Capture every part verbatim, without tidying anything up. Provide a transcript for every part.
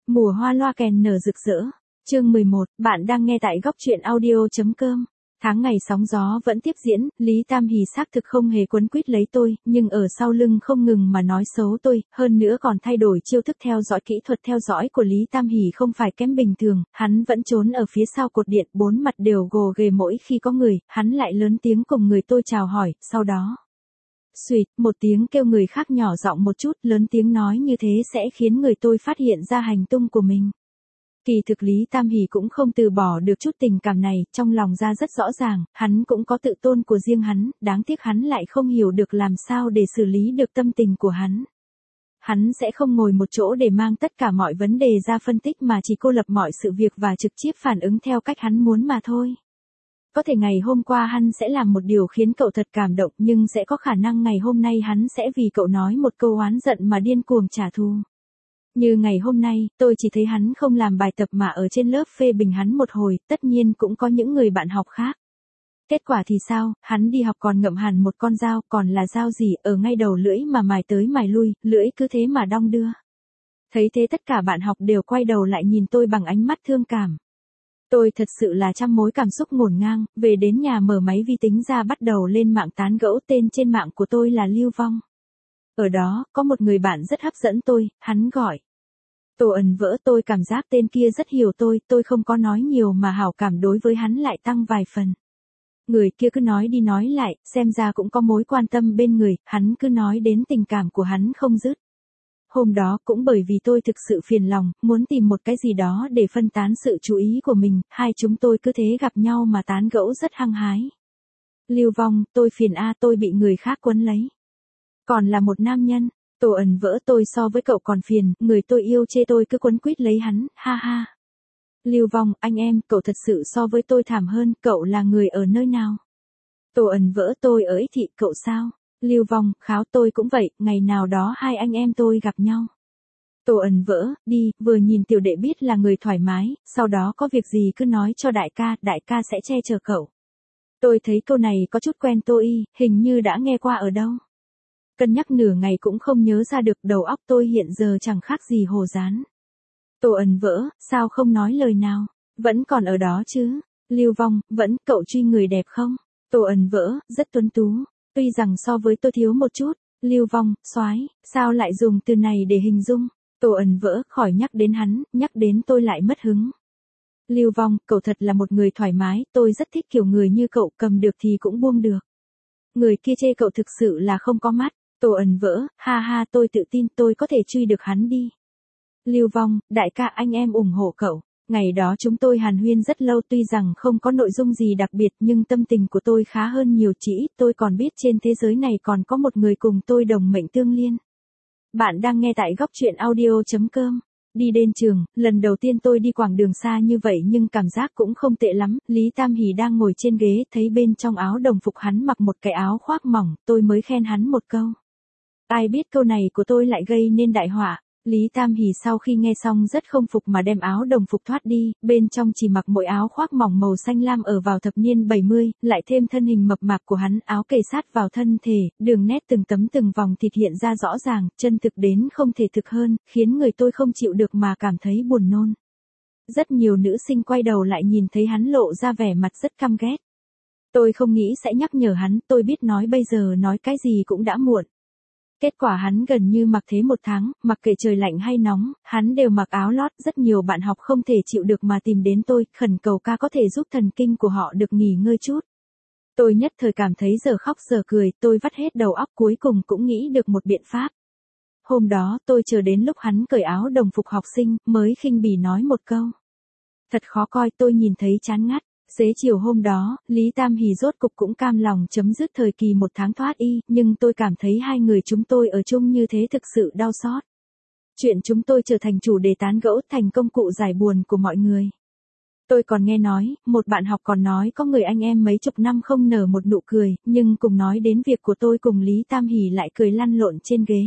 Mùa hoa loa kèn nở rực rỡ. Chương mười một, bạn đang nghe tại góc truyện audio.com. Tháng ngày sóng gió vẫn tiếp diễn, Lý Tam Hỷ xác thực không hề quấn quýt lấy tôi, nhưng ở sau lưng không ngừng mà nói xấu tôi, hơn nữa còn thay đổi chiêu thức theo dõi kỹ thuật theo dõi của Lý Tam Hỷ không phải kém bình thường, hắn vẫn trốn ở phía sau cột điện, bốn mặt đều gồ ghề mỗi khi có người, hắn lại lớn tiếng cùng người tôi chào hỏi, sau đó. Xuỵt, một tiếng kêu người khác nhỏ giọng một chút, lớn tiếng nói như thế sẽ khiến người tôi phát hiện ra hành tung của mình. Kỳ thực Lý Tam Hỷ cũng không từ bỏ được chút tình cảm này, trong lòng ra rất rõ ràng, hắn cũng có tự tôn của riêng hắn, đáng tiếc hắn lại không hiểu được làm sao để xử lý được tâm tình của hắn. Hắn sẽ không ngồi một chỗ để mang tất cả mọi vấn đề ra phân tích mà chỉ cô lập mọi sự việc và trực tiếp phản ứng theo cách hắn muốn mà thôi. Có thể ngày hôm qua hắn sẽ làm một điều khiến cậu thật cảm động, nhưng sẽ có khả năng ngày hôm nay hắn sẽ vì cậu nói một câu oán giận mà điên cuồng trả thù. Như ngày hôm nay, tôi chỉ thấy hắn không làm bài tập mà ở trên lớp phê bình hắn một hồi, tất nhiên cũng có những người bạn học khác. Kết quả thì sao, hắn đi học còn ngậm hẳn một con dao, còn là dao gì, ở ngay đầu lưỡi mà mài tới mài lui, lưỡi cứ thế mà đong đưa. Thấy thế tất cả bạn học đều quay đầu lại nhìn tôi bằng ánh mắt thương cảm. Tôi thật sự là trăm mối cảm xúc ngổn ngang, về đến nhà mở máy vi tính ra bắt đầu lên mạng tán gẫu, tên trên mạng của tôi là Lưu Vong. Ở đó, có một người bạn rất hấp dẫn tôi, hắn gọi. Tô ẩn vỡ, tôi cảm giác tên kia rất hiểu tôi, tôi không có nói nhiều mà hảo cảm đối với hắn lại tăng vài phần. Người kia cứ nói đi nói lại, xem ra cũng có mối quan tâm bên người, hắn cứ nói đến tình cảm của hắn không dứt. Hôm đó cũng bởi vì tôi thực sự phiền lòng, muốn tìm một cái gì đó để phân tán sự chú ý của mình, hai chúng tôi cứ thế gặp nhau mà tán gẫu rất hăng hái. Lưu Vong, tôi phiền a, tôi bị người khác quấn lấy. Còn là một nam nhân, Tô ẩn vỡ, tôi so với cậu còn phiền, người tôi yêu chê tôi cứ quấn quýt lấy hắn, ha ha. Lưu Vong, anh em, cậu thật sự so với tôi thảm hơn, cậu là người ở nơi nào? Tô ẩn vỡ, tôi ở Ích Thị, cậu sao? Lưu Vong, kháo, tôi cũng vậy, ngày nào đó hai anh em tôi gặp nhau. Tô ẩn vỡ, đi, vừa nhìn tiểu đệ biết là người thoải mái, sau đó có việc gì cứ nói cho đại ca, đại ca sẽ che chở cậu. Tôi thấy câu này có chút quen tôi, hình như đã nghe qua ở đâu. Cân nhắc nửa ngày cũng không nhớ ra được, đầu óc tôi hiện giờ chẳng khác gì hồ dán. Tô ẩn vỡ, sao không nói lời nào, vẫn còn ở đó chứ? Lưu Vong, vẫn, cậu truy người đẹp không? Tô ẩn vỡ, rất tuấn tú, tuy rằng so với tôi thiếu một chút. Lưu Vong, soái, sao lại dùng từ này để hình dung? Tô ẩn vỡ, khỏi nhắc đến hắn, nhắc đến tôi lại mất hứng. Lưu Vong, cậu thật là một người thoải mái, tôi rất thích kiểu người như cậu, cầm được thì cũng buông được. Người kia chê cậu thực sự là không có mắt. Tô ẩn vỡ, ha ha, tôi tự tin tôi có thể truy được hắn đi. Lưu Vong, đại ca, anh em ủng hộ cậu. Ngày đó chúng tôi hàn huyên rất lâu, tuy rằng không có nội dung gì đặc biệt nhưng tâm tình của tôi khá hơn nhiều, chỉ ít tôi còn biết trên thế giới này còn có một người cùng tôi đồng mệnh tương liên. Bạn đang nghe tại góc truyện audio.com. Đi đến trường, lần đầu tiên tôi đi quãng đường xa như vậy nhưng cảm giác cũng không tệ lắm, Lý Tam Hỷ đang ngồi trên ghế, thấy bên trong áo đồng phục hắn mặc một cái áo khoác mỏng, tôi mới khen hắn một câu. Ai biết câu này của tôi lại gây nên đại họa. Lý Tam Hỷ sau khi nghe xong rất không phục mà đem áo đồng phục thoát đi, bên trong chỉ mặc mỗi áo khoác mỏng màu xanh lam ở vào thập niên bảy mươi, lại thêm thân hình mập mạp của hắn, áo kề sát vào thân thể, đường nét từng tấm từng vòng thịt hiện ra rõ ràng, chân thực đến không thể thực hơn, khiến người tôi không chịu được mà cảm thấy buồn nôn. Rất nhiều nữ sinh quay đầu lại nhìn thấy hắn lộ ra vẻ mặt rất căm ghét. Tôi không nghĩ sẽ nhắc nhở hắn, tôi biết nói bây giờ nói cái gì cũng đã muộn. Kết quả hắn gần như mặc thế một tháng, mặc kệ trời lạnh hay nóng, hắn đều mặc áo lót, rất nhiều bạn học không thể chịu được mà tìm đến tôi, khẩn cầu ca có thể giúp thần kinh của họ được nghỉ ngơi chút. Tôi nhất thời cảm thấy giờ khóc giờ cười, tôi vắt hết đầu óc cuối cùng cũng nghĩ được một biện pháp. Hôm đó tôi chờ đến lúc hắn cởi áo đồng phục học sinh, mới khinh bỉ nói một câu. Thật khó coi, tôi nhìn thấy chán ngắt. Xế chiều hôm đó, Lý Tam Hỷ rốt cục cũng cam lòng chấm dứt thời kỳ một tháng thoát y, nhưng tôi cảm thấy hai người chúng tôi ở chung như thế thực sự đau xót. Chuyện chúng tôi trở thành chủ đề tán gẫu, thành công cụ giải buồn của mọi người. Tôi còn nghe nói, một bạn học còn nói có người anh em mấy chục năm không nở một nụ cười, nhưng cùng nói đến việc của tôi cùng Lý Tam Hỷ lại cười lăn lộn trên ghế.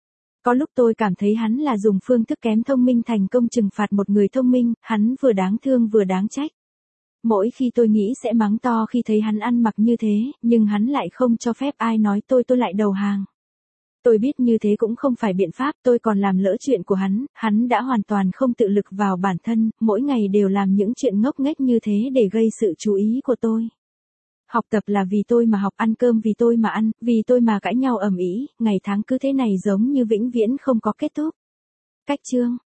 Có lúc tôi cảm thấy hắn là dùng phương thức kém thông minh thành công trừng phạt một người thông minh, hắn vừa đáng thương vừa đáng trách. Mỗi khi tôi nghĩ sẽ mắng to khi thấy hắn ăn mặc như thế, nhưng hắn lại không cho phép ai nói tôi tôi lại đầu hàng. Tôi biết như thế cũng không phải biện pháp, tôi còn làm lỡ chuyện của hắn, hắn đã hoàn toàn không tự lực vào bản thân, mỗi ngày đều làm những chuyện ngốc nghếch như thế để gây sự chú ý của tôi. Học tập là vì tôi mà học, ăn cơm vì tôi mà ăn, vì tôi mà cãi nhau ầm ĩ, ngày tháng cứ thế này giống như vĩnh viễn không có kết thúc. Cách chương